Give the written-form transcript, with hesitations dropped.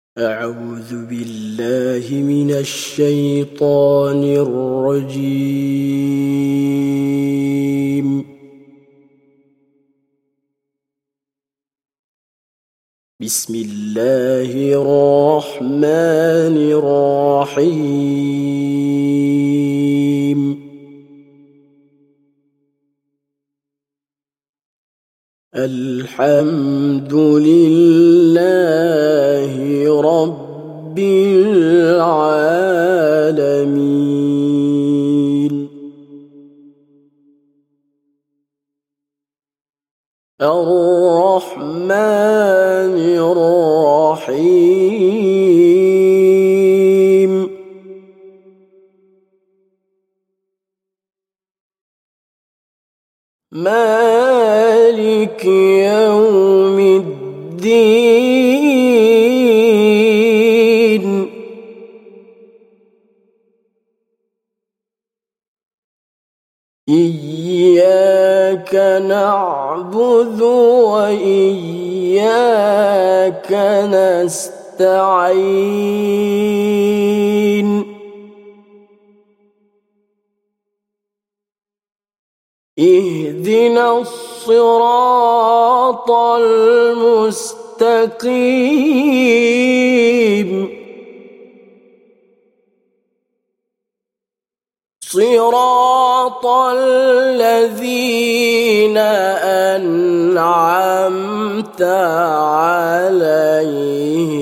أعوذ بالله من الشيطان الرجيم. بسم الله الرحمن الرحيم. الحمد لله رب العالمين. الرحمن الرحيم. مالك يوم الدين. إياك نعبد وإياك نستعين. اهدنا الصراط المستقيم. صراط الذين أنعمت عليهم